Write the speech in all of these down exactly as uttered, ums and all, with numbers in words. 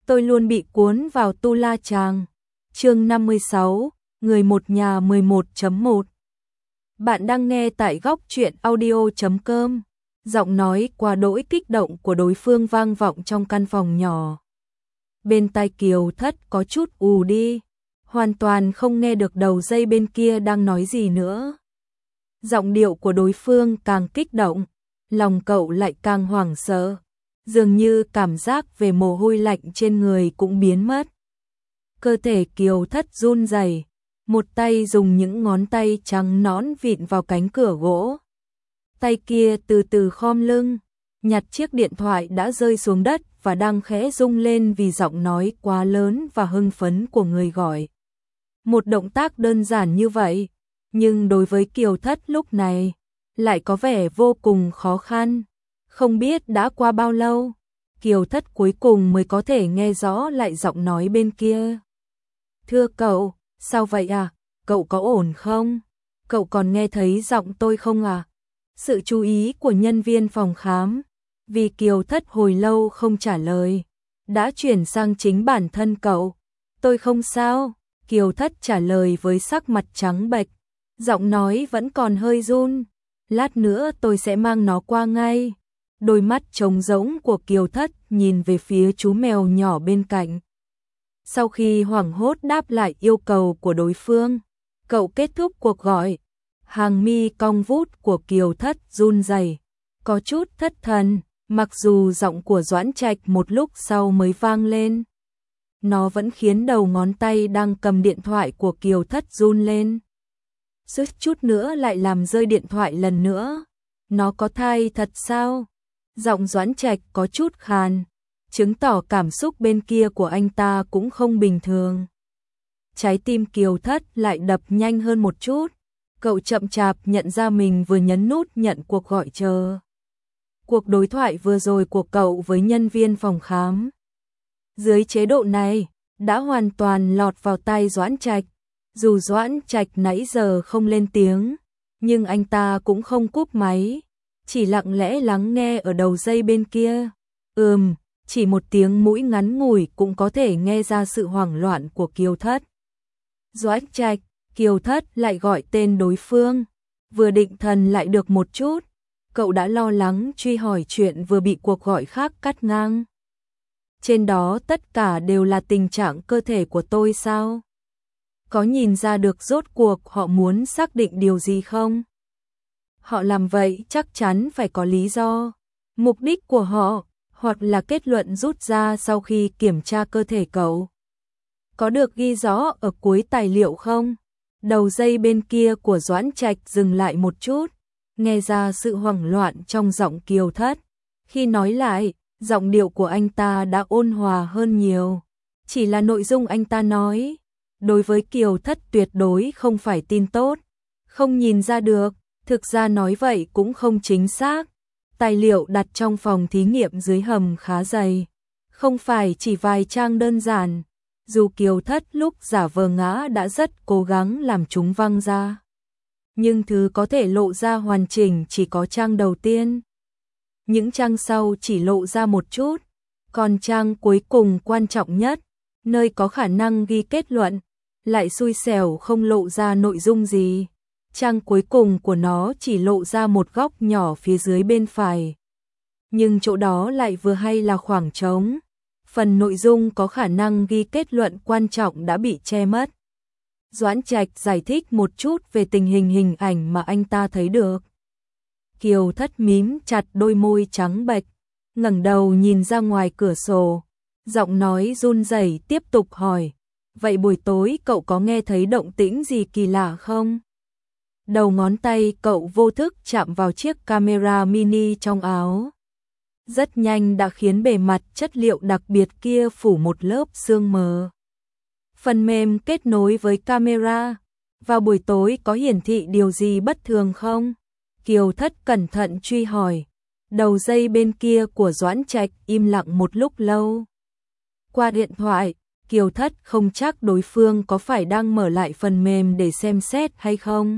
tôi luôn bị cuốn vào tu la chàng. Chương năm mươi sáu, người một nhà mười một chấm một. Bạn đang nghe tại góc truyện audio chấm com. Giọng nói quá đỗi kích động của đối phương vang vọng trong căn phòng nhỏ. Bên tai Kiều Thất có chút ù đi, hoàn toàn không nghe được đầu dây bên kia đang nói gì nữa. Giọng điệu của đối phương càng kích động, lòng cậu lại càng hoảng sợ, dường như cảm giác về mồ hôi lạnh trên người cũng biến mất. Cơ thể Kiều Thất run rẩy, một tay dùng những ngón tay trắng nõn vịn vào cánh cửa gỗ. Tay kia từ từ khom lưng, nhặt chiếc điện thoại đã rơi xuống đất và đang khẽ rung lên vì giọng nói quá lớn và hưng phấn của người gọi. Một động tác đơn giản như vậy, nhưng đối với Kiều Thất lúc này, lại có vẻ vô cùng khó khăn. Không biết đã qua bao lâu, Kiều Thất cuối cùng mới có thể nghe rõ lại giọng nói bên kia. Thưa cậu, sao vậy à? Cậu có ổn không? Cậu còn nghe thấy giọng tôi không à? Sự chú ý của nhân viên phòng khám, vì Kiều Thất hồi lâu không trả lời, đã chuyển sang chính bản thân cậu. Tôi không sao, Kiều Thất trả lời với sắc mặt trắng bệch, giọng nói vẫn còn hơi run. Lát nữa tôi sẽ mang nó qua ngay. Đôi mắt trống rỗng của Kiều Thất nhìn về phía chú mèo nhỏ bên cạnh. Sau khi hoảng hốt đáp lại yêu cầu của đối phương, cậu kết thúc cuộc gọi. Hàng mi cong vút của Kiều Thất run rẩy, có chút thất thần, mặc dù giọng của Doãn Trạch một lúc sau mới vang lên. Nó vẫn khiến đầu ngón tay đang cầm điện thoại của Kiều Thất run lên. Suýt chút nữa lại làm rơi điện thoại lần nữa. Nó có thai thật sao? Giọng Doãn Trạch có chút khàn, chứng tỏ cảm xúc bên kia của anh ta cũng không bình thường. Trái tim Kiều Thất lại đập nhanh hơn một chút. Cậu chậm chạp nhận ra mình vừa nhấn nút nhận cuộc gọi chờ. Cuộc đối thoại vừa rồi của cậu với nhân viên phòng khám, dưới chế độ này, đã hoàn toàn lọt vào tai Doãn Trạch. Dù Doãn Trạch nãy giờ không lên tiếng, nhưng anh ta cũng không cúp máy, chỉ lặng lẽ lắng nghe ở đầu dây bên kia. Ừm, chỉ một tiếng mũi ngắn ngủi cũng có thể nghe ra sự hoảng loạn của Kiều Thất. Doãn Trạch, Kiều Thất lại gọi tên đối phương, vừa định thần lại được một chút, cậu đã lo lắng truy hỏi chuyện vừa bị cuộc gọi khác cắt ngang. Trên đó tất cả đều là tình trạng cơ thể của tôi sao? Có nhìn ra được rốt cuộc họ muốn xác định điều gì không? Họ làm vậy chắc chắn phải có lý do. Mục đích của họ, hoặc là kết luận rút ra sau khi kiểm tra cơ thể cậu, có được ghi rõ ở cuối tài liệu không? Đầu dây bên kia của Doãn Trạch dừng lại một chút, nghe ra sự hoảng loạn trong giọng Kiều Thất. Khi nói lại, giọng điệu của anh ta đã ôn hòa hơn nhiều. Chỉ là nội dung anh ta nói, đối với Kiều Thất tuyệt đối không phải tin tốt. Không nhìn ra được, thực ra nói vậy cũng không chính xác. Tài liệu đặt trong phòng thí nghiệm dưới hầm khá dày, không phải chỉ vài trang đơn giản. Dù Kiều Thất lúc giả vờ ngã đã rất cố gắng làm chúng văng ra, nhưng thứ có thể lộ ra hoàn chỉnh chỉ có trang đầu tiên. Những trang sau chỉ lộ ra một chút, còn trang cuối cùng quan trọng nhất, nơi có khả năng ghi kết luận, lại xui xẻo không lộ ra nội dung gì. Trang cuối cùng của nó chỉ lộ ra một góc nhỏ phía dưới bên phải, nhưng chỗ đó lại vừa hay là khoảng trống. Phần nội dung có khả năng ghi kết luận quan trọng đã bị che mất. Doãn Trạch giải thích một chút về tình hình hình ảnh mà anh ta thấy được. Kiều Thất mím chặt đôi môi trắng bệch, ngẩng đầu nhìn ra ngoài cửa sổ, giọng nói run rẩy tiếp tục hỏi, vậy buổi tối cậu có nghe thấy động tĩnh gì kỳ lạ không? Đầu ngón tay cậu vô thức chạm vào chiếc camera mini trong áo. Rất nhanh đã khiến bề mặt chất liệu đặc biệt kia phủ một lớp sương mờ. Phần mềm kết nối với camera, vào buổi tối có hiển thị điều gì bất thường không? Kiều Thất cẩn thận truy hỏi. Đầu dây bên kia của Doãn Trạch im lặng một lúc lâu. Qua điện thoại, Kiều Thất không chắc đối phương có phải đang mở lại phần mềm để xem xét hay không.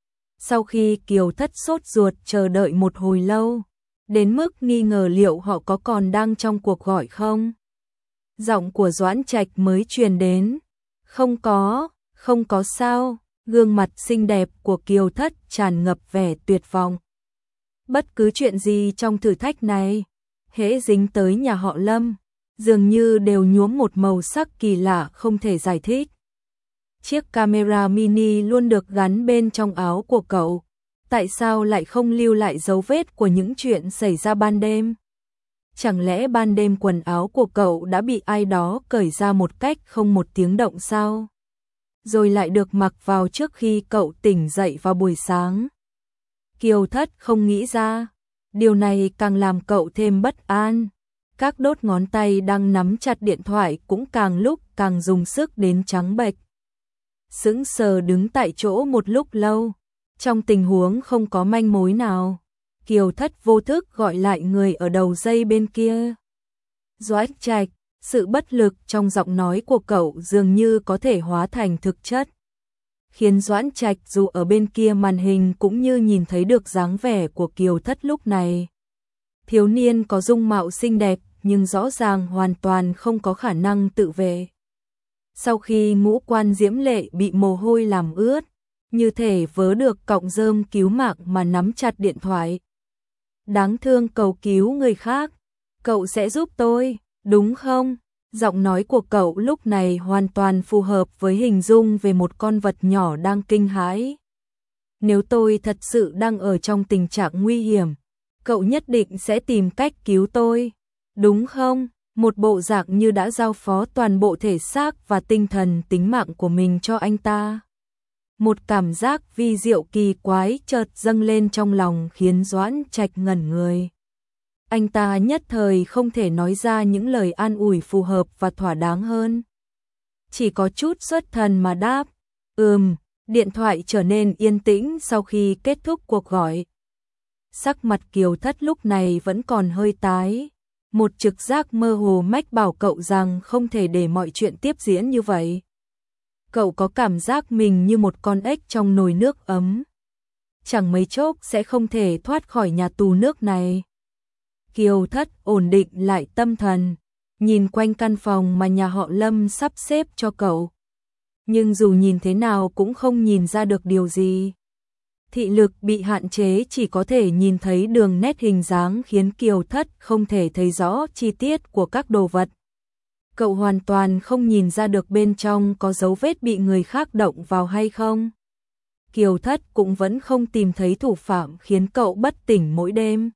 Sau khi Kiều Thất sốt ruột chờ đợi một hồi lâu, đến mức nghi ngờ liệu họ có còn đang trong cuộc gọi không, Giọng của Doãn Trạch mới truyền đến. Không có, không có sao, gương mặt xinh đẹp của Kiều Thất tràn ngập vẻ tuyệt vọng. Bất cứ chuyện gì trong thử thách này, hễ dính tới nhà họ Lâm, dường như đều nhuốm một màu sắc kỳ lạ không thể giải thích. Chiếc camera mini luôn được gắn bên trong áo của cậu, tại sao lại không lưu lại dấu vết của những chuyện xảy ra ban đêm? Chẳng lẽ ban đêm quần áo của cậu đã bị ai đó cởi ra một cách không một tiếng động sao? Rồi lại được mặc vào trước khi cậu tỉnh dậy vào buổi sáng. Kiều Thất không nghĩ ra, điều này càng làm cậu thêm bất an. Các đốt ngón tay đang nắm chặt điện thoại cũng càng lúc càng dùng sức đến trắng bệch. Sững sờ đứng tại chỗ một lúc lâu, trong tình huống không có manh mối nào, Kiều Thất vô thức gọi lại người ở đầu dây bên kia. Doãn Trạch, sự bất lực trong giọng nói của cậu dường như có thể hóa thành thực chất, khiến Doãn Trạch dù ở bên kia màn hình cũng như nhìn thấy được dáng vẻ của Kiều Thất lúc này. Thiếu niên có dung mạo xinh đẹp nhưng rõ ràng hoàn toàn không có khả năng tự vệ. Sau khi ngũ quan diễm lệ bị mồ hôi làm ướt, như thể vớ được cọng rơm cứu mạng mà nắm chặt điện thoại. Đáng thương cầu cứu người khác, cậu sẽ giúp tôi, đúng không? Giọng nói của cậu lúc này hoàn toàn phù hợp với hình dung về một con vật nhỏ đang kinh hãi. Nếu tôi thật sự đang ở trong tình trạng nguy hiểm, cậu nhất định sẽ tìm cách cứu tôi, đúng không? Một bộ dạng như đã giao phó toàn bộ thể xác và tinh thần tính mạng của mình cho anh ta. Một cảm giác vi diệu kỳ quái chợt dâng lên trong lòng khiến Doãn Trạch ngẩn người. Anh ta nhất thời không thể nói ra những lời an ủi phù hợp và thỏa đáng hơn. Chỉ có chút xuất thần mà đáp, ừm, điện thoại trở nên yên tĩnh sau khi kết thúc cuộc gọi. Sắc mặt Kiều Thất lúc này vẫn còn hơi tái. Một trực giác mơ hồ mách bảo cậu rằng không thể để mọi chuyện tiếp diễn như vậy. Cậu có cảm giác mình như một con ếch trong nồi nước ấm. Chẳng mấy chốc sẽ không thể thoát khỏi nhà tù nước này. Kiều Thất ổn định lại tâm thần, nhìn quanh căn phòng mà nhà họ Lâm sắp xếp cho cậu. Nhưng dù nhìn thế nào cũng không nhìn ra được điều gì. Thị lực bị hạn chế, chỉ có thể nhìn thấy đường nét hình dáng khiến Kiều Thất không thể thấy rõ chi tiết của các đồ vật. Cậu hoàn toàn không nhìn ra được bên trong có dấu vết bị người khác động vào hay không. Kiều Thất cũng vẫn không tìm thấy thủ phạm khiến cậu bất tỉnh mỗi đêm.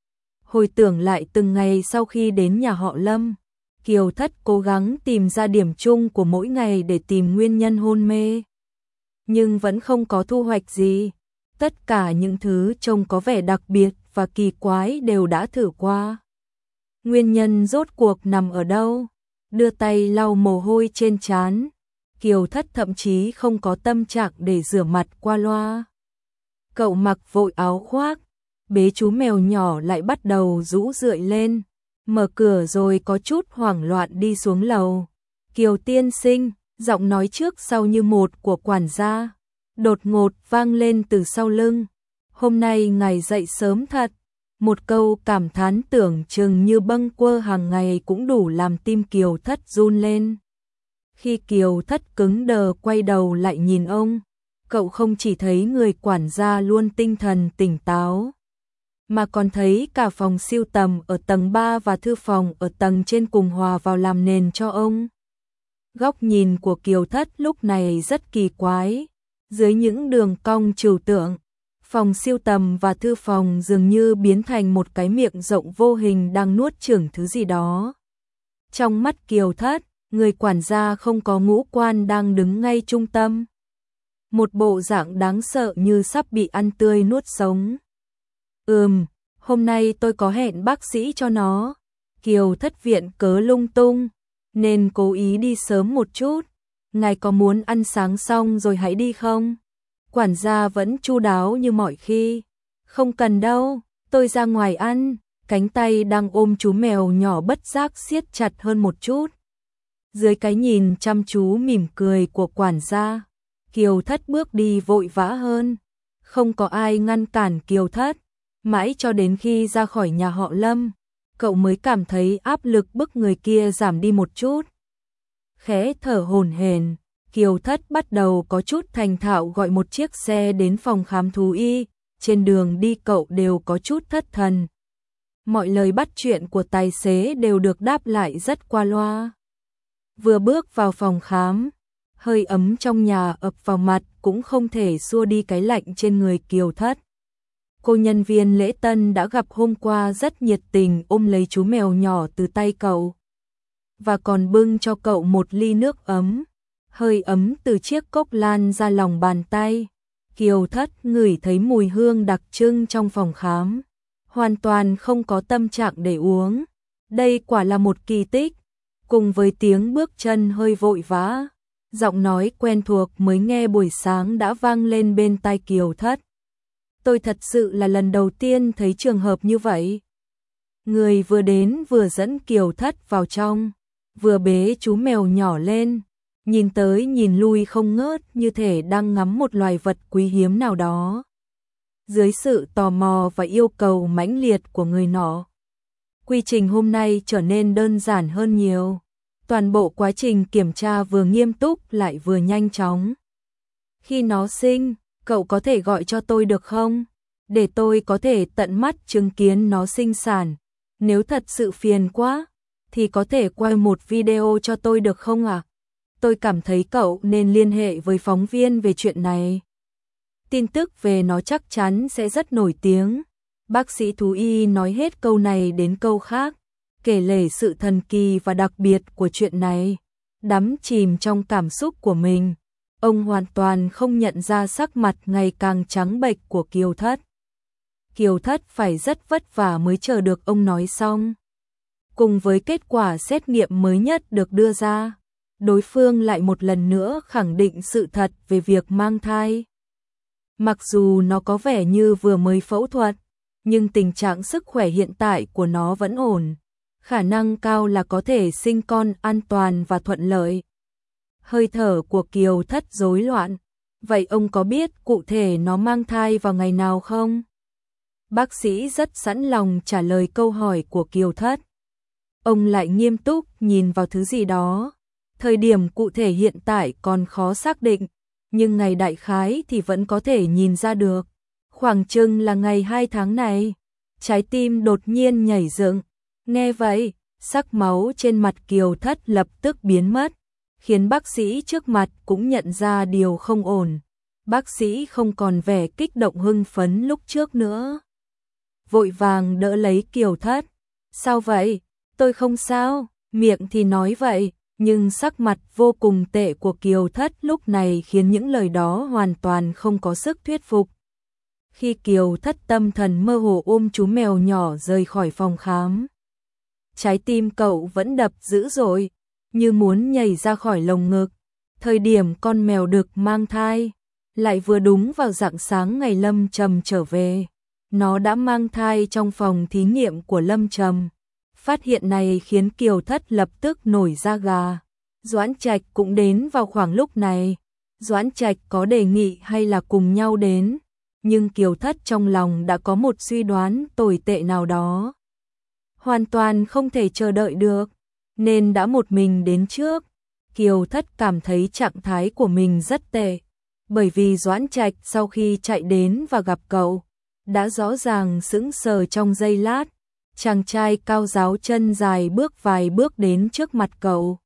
Hồi tưởng lại từng ngày sau khi đến nhà họ Lâm, Kiều Thất cố gắng tìm ra điểm chung của mỗi ngày để tìm nguyên nhân hôn mê. Nhưng vẫn không có thu hoạch gì. Tất cả những thứ trông có vẻ đặc biệt và kỳ quái đều đã thử qua. Nguyên nhân rốt cuộc nằm ở đâu? Đưa tay lau mồ hôi trên trán, Kiều Thất thậm chí không có tâm trạng để rửa mặt qua loa. Cậu mặc vội áo khoác, bế chú mèo nhỏ lại bắt đầu rũ rượi lên, mở cửa rồi có chút hoảng loạn đi xuống lầu. Kiều tiên sinh, giọng nói trước sau như một của quản gia đột ngột vang lên từ sau lưng. Hôm nay ngài dậy sớm thật. Một câu cảm thán tưởng chừng như bâng quơ hàng ngày cũng đủ làm tim Kiều Thất run lên. Khi Kiều Thất cứng đờ quay đầu lại nhìn ông, cậu không chỉ thấy người quản gia luôn tinh thần tỉnh táo, mà còn thấy cả phòng sưu tầm ở tầng ba và thư phòng ở tầng trên cùng hòa vào làm nền cho ông. Góc nhìn của Kiều Thất lúc này rất kỳ quái. Dưới những đường cong trừu tượng, phòng sưu tầm và thư phòng dường như biến thành một cái miệng rộng vô hình đang nuốt chửng thứ gì đó. Trong mắt Kiều Thất, người quản gia không có ngũ quan đang đứng ngay trung tâm. Một bộ dạng đáng sợ như sắp bị ăn tươi nuốt sống. Ừm, hôm nay tôi có hẹn bác sĩ cho nó. Kiều Thất viện cớ lung tung, nên cố ý đi sớm một chút. Ngài có muốn ăn sáng xong rồi hãy đi không? Quản gia vẫn chu đáo như mọi khi. Không cần đâu, tôi ra ngoài ăn. Cánh tay đang ôm chú mèo nhỏ bất giác siết chặt hơn một chút. Dưới cái nhìn chăm chú mỉm cười của quản gia, Kiều Thất bước đi vội vã hơn. Không có ai ngăn cản Kiều Thất. Mãi cho đến khi ra khỏi nhà họ Lâm, cậu mới cảm thấy áp lực bức người kia giảm đi một chút. Khẽ thở hổn hển, Kiều Thất bắt đầu có chút thành thạo gọi một chiếc xe đến phòng khám thú y, trên đường đi cậu đều có chút thất thần. Mọi lời bắt chuyện của tài xế đều được đáp lại rất qua loa. Vừa bước vào phòng khám, hơi ấm trong nhà ập vào mặt cũng không thể xua đi cái lạnh trên người Kiều Thất. Cô nhân viên lễ tân đã gặp hôm qua rất nhiệt tình ôm lấy chú mèo nhỏ từ tay cậu. Và còn bưng cho cậu một ly nước ấm. Hơi ấm từ chiếc cốc lan ra lòng bàn tay. Kiều Thất ngửi thấy mùi hương đặc trưng trong phòng khám. Hoàn toàn không có tâm trạng để uống. Đây quả là một kỳ tích. Cùng với tiếng bước chân hơi vội vã, giọng nói quen thuộc mới nghe buổi sáng đã vang lên bên tai Kiều Thất. Tôi thật sự là lần đầu tiên thấy trường hợp như vậy. Người vừa đến vừa dẫn Kiều Thất vào trong, vừa bế chú mèo nhỏ lên, nhìn tới nhìn lui không ngớt như thể đang ngắm một loài vật quý hiếm nào đó. Dưới sự tò mò và yêu cầu mãnh liệt của người nọ, quy trình hôm nay trở nên đơn giản hơn nhiều. Toàn bộ quá trình kiểm tra vừa nghiêm túc lại vừa nhanh chóng. Khi nó sinh, cậu có thể gọi cho tôi được không? Để tôi có thể tận mắt chứng kiến nó sinh sản. Nếu thật sự phiền quá, thì có thể quay một video cho tôi được không ạ? À? Tôi cảm thấy cậu nên liên hệ với phóng viên về chuyện này. Tin tức về nó chắc chắn sẽ rất nổi tiếng. Bác sĩ thú y nói hết câu này đến câu khác, kể lể sự thần kỳ và đặc biệt của chuyện này. Đắm chìm trong cảm xúc của mình, ông hoàn toàn không nhận ra sắc mặt ngày càng trắng bệch của Kiều Thất. Kiều Thất phải rất vất vả mới chờ được ông nói xong. Cùng với kết quả xét nghiệm mới nhất được đưa ra, đối phương lại một lần nữa khẳng định sự thật về việc mang thai. Mặc dù nó có vẻ như vừa mới phẫu thuật, nhưng tình trạng sức khỏe hiện tại của nó vẫn ổn. Khả năng cao là có thể sinh con an toàn và thuận lợi. Hơi thở của Kiều Thất rối loạn. Vậy ông có biết cụ thể nó mang thai vào ngày nào không? Bác sĩ rất sẵn lòng trả lời câu hỏi của Kiều Thất. Ông lại nghiêm túc nhìn vào thứ gì đó. Thời điểm cụ thể hiện tại còn khó xác định, nhưng ngày đại khái thì vẫn có thể nhìn ra được. Khoảng chừng là ngày hai tháng này. Trái tim đột nhiên nhảy dựng. Nghe vậy, sắc máu trên mặt Kiều Thất lập tức biến mất, khiến bác sĩ trước mặt cũng nhận ra điều không ổn. Bác sĩ không còn vẻ kích động hưng phấn lúc trước nữa. Vội vàng đỡ lấy Kiều Thất. Sao vậy? Tôi không sao, miệng thì nói vậy, nhưng sắc mặt vô cùng tệ của Kiều Thất lúc này khiến những lời đó hoàn toàn không có sức thuyết phục. Khi Kiều Thất tâm thần mơ hồ ôm chú mèo nhỏ rời khỏi phòng khám, trái tim cậu vẫn đập dữ dội, như muốn nhảy ra khỏi lồng ngực. Thời điểm con mèo đực mang thai, lại vừa đúng vào rạng sáng ngày Lâm Trầm trở về. Nó đã mang thai trong phòng thí nghiệm của Lâm Trầm. Phát hiện này khiến Kiều Thất lập tức nổi da gà. Doãn Trạch cũng đến vào khoảng lúc này. Doãn Trạch có đề nghị hay là cùng nhau đến, nhưng Kiều Thất trong lòng đã có một suy đoán tồi tệ nào đó. Hoàn toàn không thể chờ đợi được, nên đã một mình đến trước. Kiều Thất cảm thấy trạng thái của mình rất tệ, bởi vì Doãn Trạch sau khi chạy đến và gặp cậu, đã rõ ràng sững sờ trong giây lát. Chàng trai cao ráo chân dài bước vài bước đến trước mặt cậu.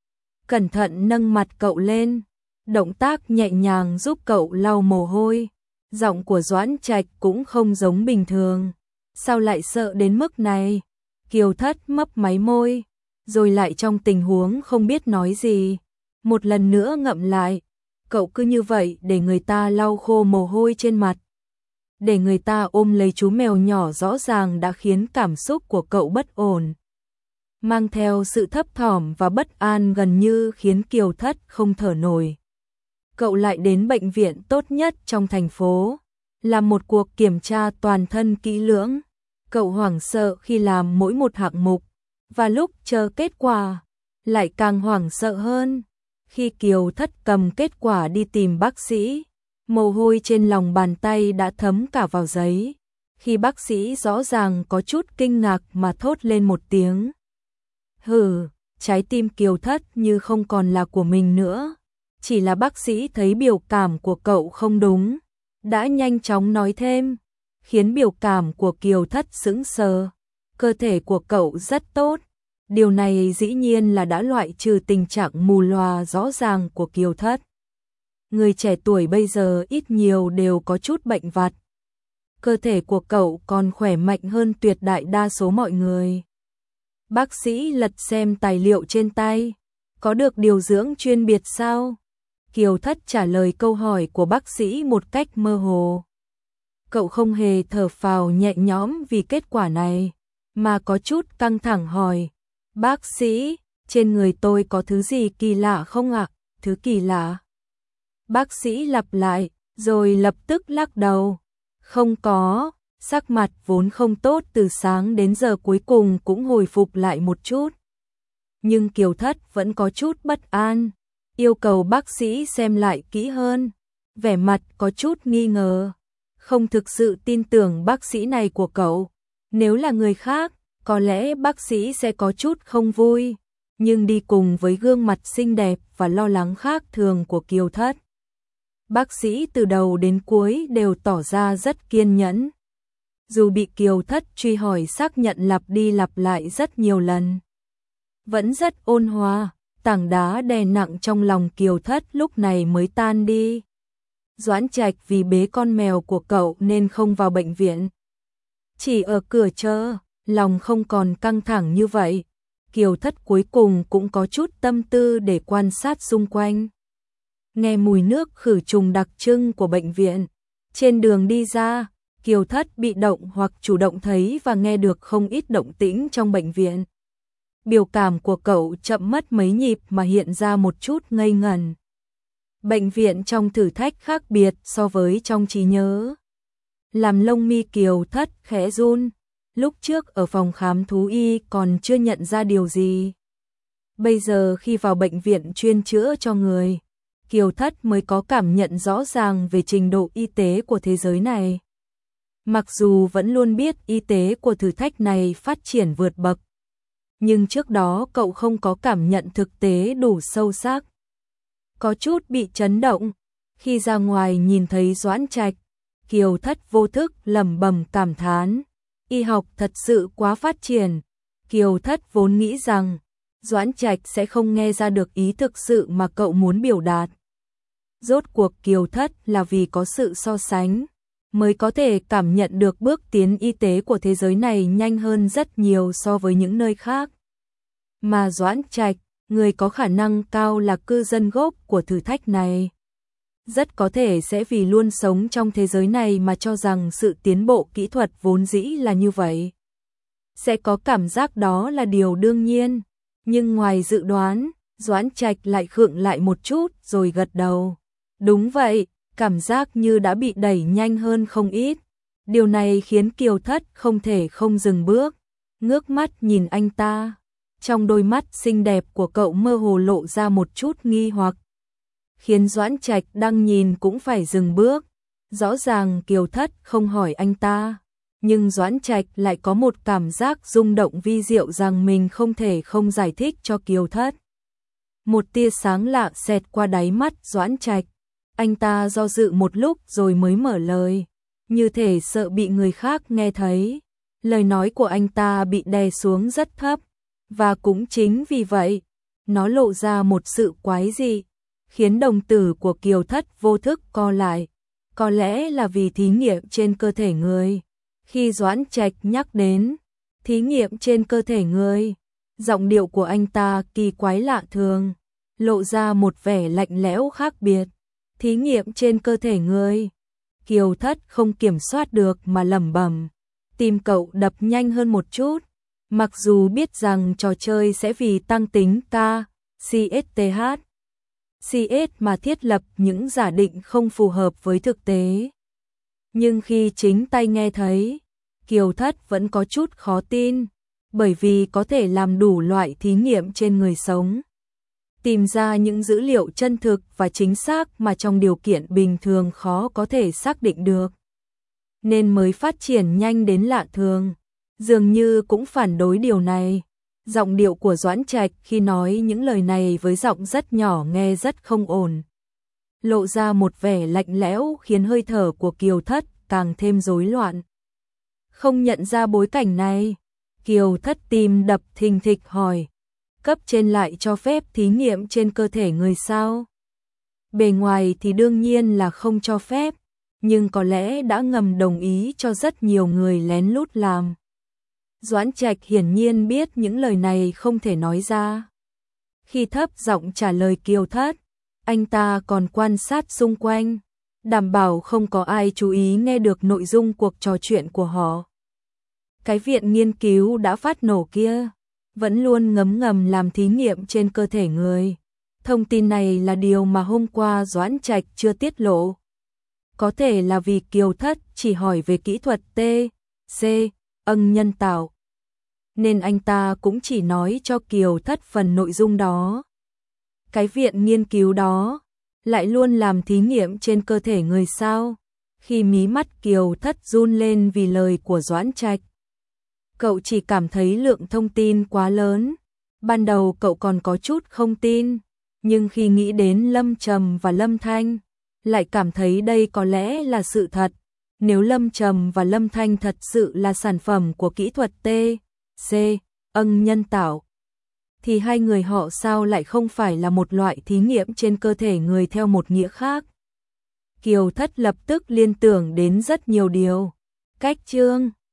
Cẩn thận nâng mặt cậu lên, động tác nhẹ nhàng giúp cậu lau mồ hôi. Giọng của Doãn Trạch cũng không giống bình thường. Sao lại sợ đến mức này? Kiều Thất mấp máy môi, rồi lại trong tình huống không biết nói gì. Một lần nữa ngậm lại, cậu cứ như vậy để người ta lau khô mồ hôi trên mặt. Để người ta ôm lấy chú mèo nhỏ rõ ràng đã khiến cảm xúc của cậu bất ổn. Mang theo sự thấp thỏm và bất an gần như khiến Kiều Thất không thở nổi. Cậu lại đến bệnh viện tốt nhất trong thành phố, làm một cuộc kiểm tra toàn thân kỹ lưỡng. Cậu hoảng sợ khi làm mỗi một hạng mục, và lúc chờ kết quả, lại càng hoảng sợ hơn. Khi Kiều Thất cầm kết quả đi tìm bác sĩ, mồ hôi trên lòng bàn tay đã thấm cả vào giấy. khi bác sĩ rõ ràng có chút kinh ngạc mà thốt lên một tiếng. Hừ, trái tim Kiều Thất như không còn là của mình nữa. Chỉ là bác sĩ thấy biểu cảm của cậu không đúng, đã nhanh chóng nói thêm, khiến biểu cảm của Kiều Thất sững sờ. Cơ thể của cậu rất tốt. Điều này dĩ nhiên là đã loại trừ tình trạng mù lòa rõ ràng của Kiều Thất. Người trẻ tuổi bây giờ ít nhiều đều có chút bệnh vặt. Cơ thể của cậu còn khỏe mạnh hơn tuyệt đại đa số mọi người. Bác sĩ lật xem tài liệu trên tay. Có được điều dưỡng chuyên biệt sao? Kiều Thất trả lời câu hỏi của bác sĩ một cách mơ hồ. Cậu không hề thở phào nhẹ nhõm vì kết quả này, mà có chút căng thẳng hỏi. Bác sĩ, trên người tôi có thứ gì kỳ lạ không ạ? Thứ kỳ lạ? Bác sĩ lặp lại, rồi lập tức lắc đầu. Không có, sắc mặt vốn không tốt từ sáng đến giờ cuối cùng cũng hồi phục lại một chút. Nhưng Kiều Thất vẫn có chút bất an, yêu cầu bác sĩ xem lại kỹ hơn, vẻ mặt có chút nghi ngờ. Không thực sự tin tưởng bác sĩ này của cậu. Nếu là người khác, có lẽ bác sĩ sẽ có chút không vui, nhưng đi cùng với gương mặt xinh đẹp và lo lắng khác thường của Kiều Thất, bác sĩ từ đầu đến cuối đều tỏ ra rất kiên nhẫn. Dù bị Kiều Thất truy hỏi xác nhận lặp đi lặp lại rất nhiều lần, vẫn rất ôn hòa. Tảng đá đè nặng trong lòng Kiều Thất lúc này mới tan đi. Doãn Trạch vì bế con mèo của cậu nên không vào bệnh viện, chỉ ở cửa chờ, lòng không còn căng thẳng như vậy. Kiều Thất cuối cùng cũng có chút tâm tư để quan sát xung quanh. Nghe mùi nước khử trùng đặc trưng của bệnh viện. Trên đường đi ra, Kiều Thất bị động hoặc chủ động thấy và nghe được không ít động tĩnh trong bệnh viện. Biểu cảm của cậu chậm mất mấy nhịp mà hiện ra một chút ngây ngẩn. Bệnh viện trong thử thách khác biệt so với trong trí nhớ. Làm lông mi Kiều Thất khẽ run. Lúc trước ở phòng khám thú y còn chưa nhận ra điều gì. Bây giờ khi vào bệnh viện chuyên chữa cho người, Kiều Thất mới có cảm nhận rõ ràng về trình độ y tế của thế giới này. Mặc dù vẫn luôn biết y tế của thử thách này phát triển vượt bậc, nhưng trước đó cậu không có cảm nhận thực tế đủ sâu sắc. Có chút bị chấn động, khi ra ngoài nhìn thấy Doãn Trạch, Kiều Thất vô thức lẩm bẩm cảm thán. Y học thật sự quá phát triển. Kiều Thất vốn nghĩ rằng Doãn Trạch sẽ không nghe ra được ý thực sự mà cậu muốn biểu đạt. Rốt cuộc Kiều Thất là vì có sự so sánh, mới có thể cảm nhận được bước tiến y tế của thế giới này nhanh hơn rất nhiều so với những nơi khác. Mà Doãn Trạch, người có khả năng cao là cư dân gốc của thử thách này, rất có thể sẽ vì luôn sống trong thế giới này mà cho rằng sự tiến bộ kỹ thuật vốn dĩ là như vậy. Sẽ có cảm giác đó là điều đương nhiên, nhưng ngoài dự đoán, Doãn Trạch lại khựng lại một chút rồi gật đầu. Đúng vậy, cảm giác như đã bị đẩy nhanh hơn không ít. Điều này khiến Kiều Thất không thể không dừng bước, ngước mắt nhìn anh ta. Trong đôi mắt xinh đẹp của cậu mơ hồ lộ ra một chút nghi hoặc, khiến Doãn Trạch đang nhìn cũng phải dừng bước. Rõ ràng Kiều Thất không hỏi anh ta, nhưng Doãn Trạch lại có một cảm giác rung động vi diệu rằng mình không thể không giải thích cho Kiều Thất. Một tia sáng lạ xẹt qua đáy mắt Doãn Trạch, anh ta do dự một lúc rồi mới mở lời, như thể sợ bị người khác nghe thấy. Lời nói của anh ta bị đè xuống rất thấp, và cũng chính vì vậy, nó lộ ra một sự quái dị, khiến đồng tử của Kiều Thất vô thức co lại. Có lẽ là vì thí nghiệm trên cơ thể người. Khi Doãn Trạch nhắc đến thí nghiệm trên cơ thể người, giọng điệu của anh ta kỳ quái lạ thường, lộ ra một vẻ lạnh lẽo khác biệt. Thí nghiệm trên cơ thể người. Kiều Thất không kiểm soát được mà lẩm bẩm. Tim cậu đập nhanh hơn một chút. Mặc dù biết rằng trò chơi sẽ vì tăng tính K, C S T H, C S mà thiết lập những giả định không phù hợp với thực tế. Nhưng khi chính tay nghe thấy, Kiều Thất vẫn có chút khó tin, bởi vì có thể làm đủ loại thí nghiệm trên người sống, tìm ra những dữ liệu chân thực và chính xác mà trong điều kiện bình thường khó có thể xác định được. nên mới phát triển nhanh đến lạ thường. Dường như cũng phản đối điều này. Giọng điệu của Doãn Trạch khi nói những lời này với giọng rất nhỏ nghe rất không ổn. Lộ ra một vẻ lạnh lẽo khiến hơi thở của Kiều Thất càng thêm rối loạn. Không nhận ra bối cảnh này, Kiều Thất tim đập thình thịch hỏi, cấp trên lại cho phép thí nghiệm trên cơ thể người sao? Bề ngoài thì đương nhiên là không cho phép, nhưng có lẽ đã ngầm đồng ý cho rất nhiều người lén lút làm. Doãn Trạch hiển nhiên biết những lời này không thể nói ra. Khi thấp giọng trả lời Kiều Thất, anh ta còn quan sát xung quanh, đảm bảo không có ai chú ý nghe được nội dung cuộc trò chuyện của họ. Cái viện nghiên cứu đã phát nổ kia, vẫn luôn ngấm ngầm làm thí nghiệm trên cơ thể người. Thông tin này là điều mà hôm qua Doãn Trạch chưa tiết lộ. Có thể là vì Kiều Thất chỉ hỏi về kỹ thuật T, C, âng nhân tạo, nên anh ta cũng chỉ nói cho Kiều Thất phần nội dung đó. Cái viện nghiên cứu đó lại luôn làm thí nghiệm trên cơ thể người sao? Khi mí mắt Kiều Thất run lên vì lời của Doãn Trạch. Cậu chỉ cảm thấy lượng thông tin quá lớn. Ban đầu cậu còn có chút không tin, nhưng khi nghĩ đến Lâm Trầm và Lâm Thanh, lại cảm thấy đây có lẽ là sự thật. Nếu Lâm Trầm và Lâm Thanh thật sự là sản phẩm của kỹ thuật T, C, âng nhân tạo, thì hai người họ sao lại không phải là một loại thí nghiệm trên cơ thể người theo một nghĩa khác? Kiều Thất lập tức liên tưởng đến rất nhiều điều. Cách chương